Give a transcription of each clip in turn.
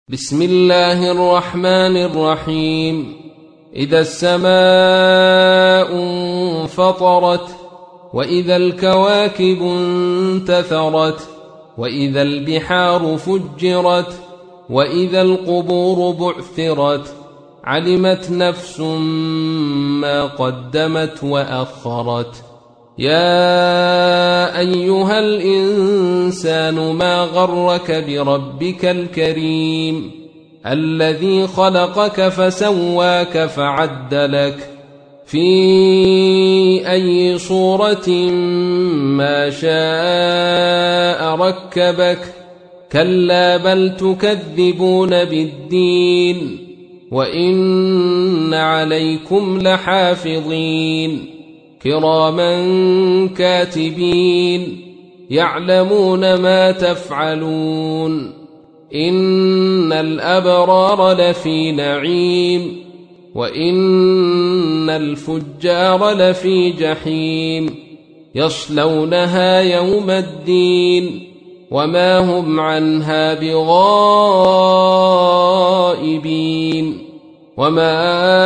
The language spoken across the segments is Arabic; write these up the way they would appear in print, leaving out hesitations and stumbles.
بسم الله الرحمن الرحيم. إذا السماء انفطرت، وإذا الكواكب انتثرت، وإذا البحار فجرت، وإذا القبور بعثرت، علمت نفس ما قدمت وأخرت. يا أيها الإنسان ما غرك بربك الكريم الذي خلقك فسواك فعدلك في أي صورة ما شاء ركبك. كلا بل تكذبون بالدين، وإن عليكم لحافظين كراما كاتبين يعلمون ما تفعلون. إن الأبرار لفي نعيم، وإن الفجار لفي جحيم، يصلونها يوم الدين وما هم عنها بغائبين. وما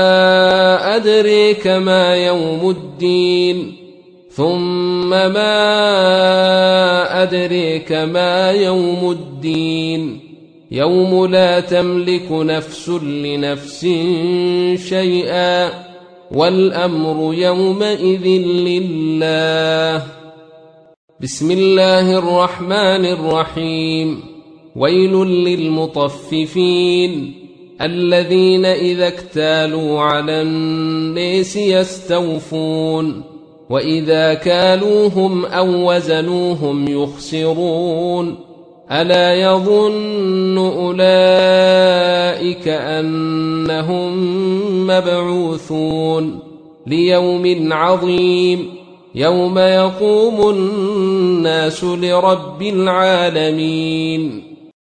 أدريك ما يوم الدين، ثم ما أدريك ما يوم الدين. يوم لا تملك نفس لنفس شيئا، والأمر يومئذ لله. بسم الله الرحمن الرحيم. ويل للمطففين الذين إذا اكتالوا على الناس يستوفون، وإذا كالوهم أو وزنوهم يخسرون. ألا يظن أولئك أنهم مبعوثون ليوم عظيم يوم يقوم الناس لرب العالمين.